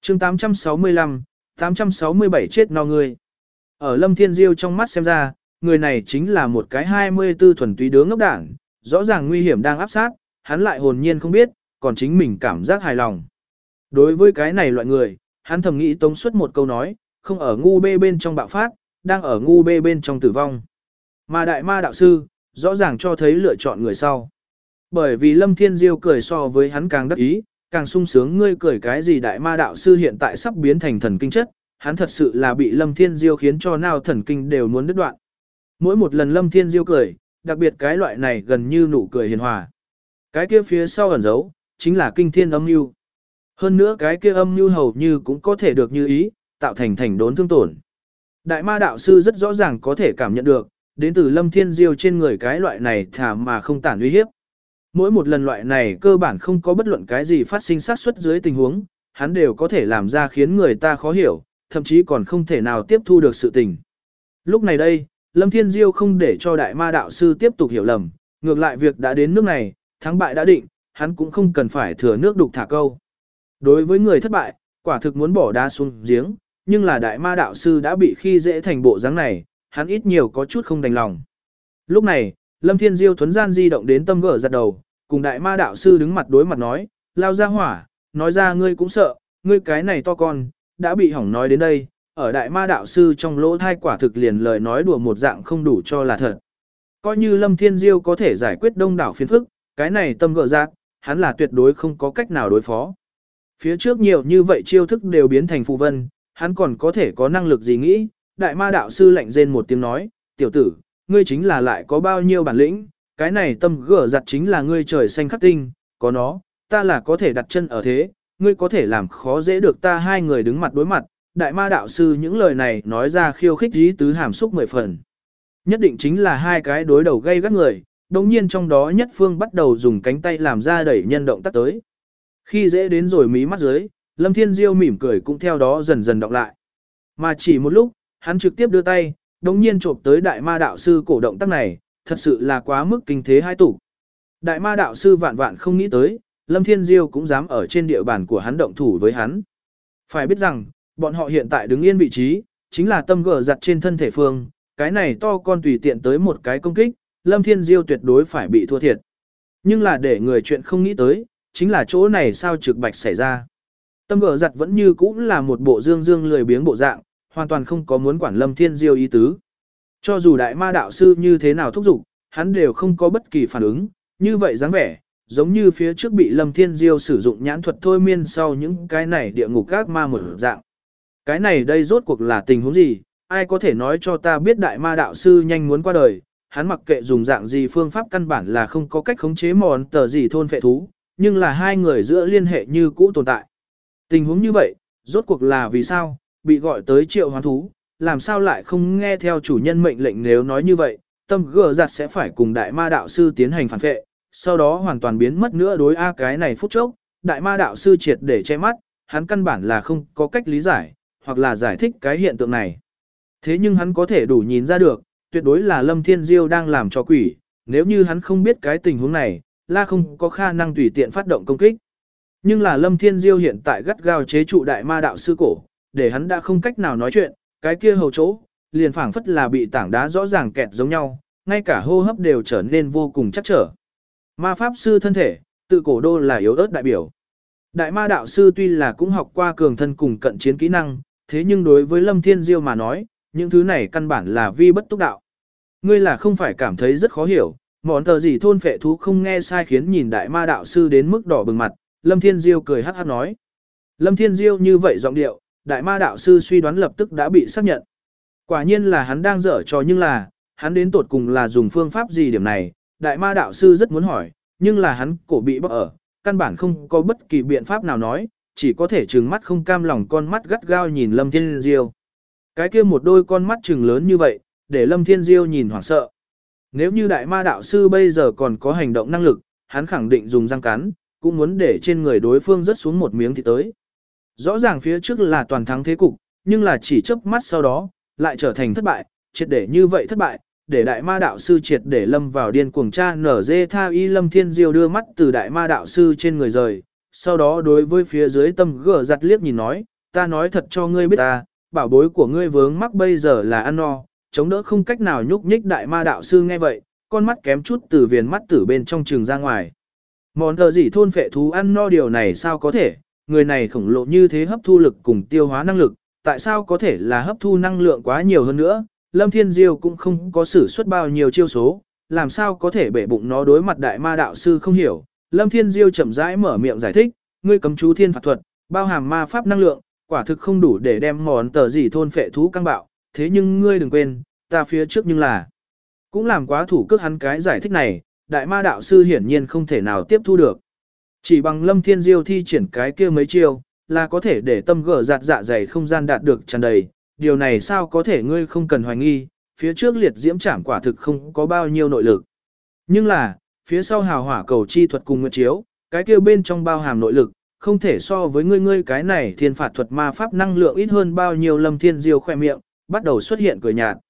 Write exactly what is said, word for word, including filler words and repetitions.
chương tám trăm sáu mươi lăm, tám trăm sáu mươi bảy chết no người. Ở Lâm Thiên Diêu trong mắt xem ra, người này chính là một cái hai mươi tư thuần túy đứa ngốc đảng, rõ ràng nguy hiểm đang áp sát, hắn lại hồn nhiên không biết, còn chính mình cảm giác hài lòng. Đối với cái này loại người, hắn thầm nghĩ tống suất một câu nói, không ở ngu bê bên trong bạo phát, đang ở ngu bê bên trong tử vong. Mà đại ma đạo sư, rõ ràng cho thấy lựa chọn người sau. Bởi vì Lâm Thiên Diêu cười so với hắn càng đắc ý, càng sung sướng, ngươi cười cái gì, đại ma đạo sư hiện tại sắp biến thành thần kinh chất, hắn thật sự là bị Lâm Thiên Diêu khiến cho nào thần kinh đều muốn đứt đoạn. Mỗi một lần Lâm Thiên Diêu cười, đặc biệt cái loại này gần như nụ cười hiền hòa. Cái kia phía sau ẩn giấu, chính là kinh thiên âm mưu. Hơn nữa cái kia âm mưu hầu như cũng có thể được như ý, tạo thành thành đốn thương tổn. Đại ma đạo sư rất rõ ràng có thể cảm nhận được, đến từ Lâm Thiên Diêu trên người cái loại này thả mà không tản uy hiếp. Mỗi một lần loại này cơ bản không có bất luận cái gì phát sinh sát suất dưới tình huống, hắn đều có thể làm ra khiến người ta khó hiểu, thậm chí còn không thể nào tiếp thu được sự tình. Lúc này đây, Lâm Thiên Diêu không để cho đại ma đạo sư tiếp tục hiểu lầm, ngược lại việc đã đến nước này, thắng bại đã định, hắn cũng không cần phải thừa nước đục thả câu. Đối với người thất bại, quả thực muốn bỏ đá xuống giếng, nhưng là đại ma đạo sư đã bị khi dễ thành bộ dáng này, hắn ít nhiều có chút không đành lòng. Lúc này, Lâm Thiên Diêu thuấn gian di động đến tâm gở giật đầu, cùng đại ma đạo sư đứng mặt đối mặt nói, lao ra hỏa, nói ra ngươi cũng sợ, ngươi cái này to con, đã bị hỏng nói đến đây, ở đại ma đạo sư trong lỗ thai quả thực liền lời nói đùa một dạng không đủ cho là thật. Coi như Lâm Thiên Diêu có thể giải quyết đông đảo phiền phức, cái này tâm gở giật, hắn là tuyệt đối không có cách nào đối phó. Phía trước nhiều như vậy chiêu thức đều biến thành phù vân, hắn còn có thể có năng lực gì nghĩ, đại ma đạo sư lạnh rên một tiếng nói, tiểu tử, ngươi chính là lại có bao nhiêu bản lĩnh, cái này tâm gở giặt chính là ngươi trời xanh khắc tinh, có nó, ta là có thể đặt chân ở thế, ngươi có thể làm khó dễ được ta hai người đứng mặt đối mặt, đại ma đạo sư những lời này nói ra khiêu khích dí tứ hàm xúc mười phần. Nhất định chính là hai cái đối đầu gây gắt người, đồng nhiên trong đó nhất phương bắt đầu dùng cánh tay làm ra đẩy nhân động tác tới. Khi dễ đến rồi mí mắt dưới, Lâm Thiên Diêu mỉm cười cũng theo đó dần dần đọc lại. Mà chỉ một lúc, hắn trực tiếp đưa tay, đồng nhiên chộp tới đại ma đạo sư cổ động tác này, thật sự là quá mức kinh thế hai tủ. Đại ma đạo sư vạn vạn không nghĩ tới, Lâm Thiên Diêu cũng dám ở trên địa bàn của hắn động thủ với hắn. Phải biết rằng, bọn họ hiện tại đứng yên vị trí, chính là tâm gở giặt trên thân thể phương, cái này to con tùy tiện tới một cái công kích, Lâm Thiên Diêu tuyệt đối phải bị thua thiệt. Nhưng là để người chuyện không nghĩ tới, chính là chỗ này sao trực bạch xảy ra. Tâm gở giặt vẫn như cũ là một bộ dương dương lười biếng bộ dạng, hoàn toàn không có muốn quản Lâm Thiên Diêu ý tứ. Cho dù đại ma đạo sư như thế nào thúc giục, hắn đều không có bất kỳ phản ứng, như vậy dáng vẻ, giống như phía trước bị Lâm Thiên Diêu sử dụng nhãn thuật thôi miên sau những cái này địa ngục các ma một dạng. Cái này đây rốt cuộc là tình huống gì, ai có thể nói cho ta biết đại ma đạo sư nhanh muốn qua đời, hắn mặc kệ dùng dạng gì phương pháp căn bản là không có cách khống chế mòn tờ gì thôn phệ thú, nhưng là hai người giữa liên hệ như cũ tồn tại. Tình huống như vậy, rốt cuộc là vì sao, bị gọi tới triệu hoán thú, làm sao lại không nghe theo chủ nhân mệnh lệnh, nếu nói như vậy, tâm gở giặt sẽ phải cùng đại ma đạo sư tiến hành phản phệ, sau đó hoàn toàn biến mất nữa đối a cái này phút chốc, đại ma đạo sư triệt để che mắt, hắn căn bản là không có cách lý giải, hoặc là giải thích cái hiện tượng này. Thế nhưng hắn có thể đủ nhìn ra được, tuyệt đối là Lâm Thiên Diêu đang làm cho quỷ, nếu như hắn không biết cái tình huống này, là không có khả năng tùy tiện phát động công kích. Nhưng là Lâm Thiên Diêu hiện tại gắt gao chế trụ đại ma đạo sư cổ, để hắn đã không cách nào nói chuyện, cái kia hầu chỗ, liền phảng phất là bị tảng đá rõ ràng kẹt giống nhau, ngay cả hô hấp đều trở nên vô cùng chắc trở. Ma pháp sư thân thể, tự cổ đô là yếu ớt đại biểu. Đại ma đạo sư tuy là cũng học qua cường thân cùng cận chiến kỹ năng, thế nhưng đối với Lâm Thiên Diêu mà nói, những thứ này căn bản là vi bất túc đạo. Ngươi là không phải cảm thấy rất khó hiểu, món tờ gì thôn phệ thú không nghe sai khiến nhìn đại ma đạo sư đến mức đỏ bừng mặt, Lâm Thiên Diêu cười hắc hắc nói. Lâm Thiên Diêu như vậy giọng điệu, đại ma đạo sư suy đoán lập tức đã bị xác nhận. Quả nhiên là hắn đang dở trò, nhưng là, hắn đến tột cùng là dùng phương pháp gì điểm này, đại ma đạo sư rất muốn hỏi, nhưng là hắn cổ bị bóc ở, căn bản không có bất kỳ biện pháp nào nói, chỉ có thể trừng mắt không cam lòng con mắt gắt gao nhìn Lâm Thiên Diêu. Cái kia một đôi con mắt trừng lớn như vậy, để Lâm Thiên Diêu nhìn hoảng sợ. Nếu như đại ma đạo sư bây giờ còn có hành động năng lực, hắn khẳng định dùng răng cắn, cũng muốn để trên người đối phương rớt xuống một miếng thịt tới. Rõ ràng phía trước là toàn thắng thế cục, nhưng là chỉ chớp mắt sau đó, lại trở thành thất bại, triệt để như vậy thất bại, để đại ma đạo sư triệt để lâm vào điên cuồng cha nở dê tha y. Lâm Thiên Diêu đưa mắt từ đại ma đạo sư trên người rời, sau đó đối với phía dưới tâm gở giặt liếc nhìn nói, ta nói thật cho ngươi biết ta, bảo bối của ngươi vướng mắc bây giờ là ăn no, chống đỡ không cách nào nhúc nhích. Đại ma đạo sư nghe vậy, con mắt kém chút từ viền mắt tử bên trong trường ra ngoài. Món thờ gì thôn phệ thú ăn no điều này sao có thể, người này khổng lồ như thế hấp thu lực cùng tiêu hóa năng lực, tại sao có thể là hấp thu năng lượng quá nhiều hơn nữa, Lâm Thiên Diêu cũng không có sử xuất bao nhiêu chiêu số, làm sao có thể bể bụng nó đối mặt đại ma đạo sư không hiểu. Lâm Thiên Diêu chậm rãi mở miệng giải thích, ngươi cấm chú thiên phạt thuật, bao hàm ma pháp năng lượng, quả thực không đủ để đem món tờ gì thôn phệ thú căng bạo, thế nhưng ngươi đừng quên, ta phía trước nhưng là cũng làm quá thủ cước hắn. Cái giải thích này, đại ma đạo sư hiển nhiên không thể nào tiếp thu được. Chỉ bằng Lâm Thiên Diêu thi triển cái kia mấy chiêu, là có thể để tâm gở giạt dạ dày không gian đạt được tràn đầy, điều này sao có thể, ngươi không cần hoài nghi, phía trước liệt diễm trảm quả thực không có bao nhiêu nội lực. Nhưng là, phía sau hào hỏa cầu chi thuật cùng nguyệt chiếu, cái kia bên trong bao hàm nội lực, không thể so với ngươi ngươi cái này thiên phạt thuật ma pháp năng lượng ít hơn bao nhiêu. Lâm Thiên Diêu khoe miệng, bắt đầu xuất hiện cười nhạt.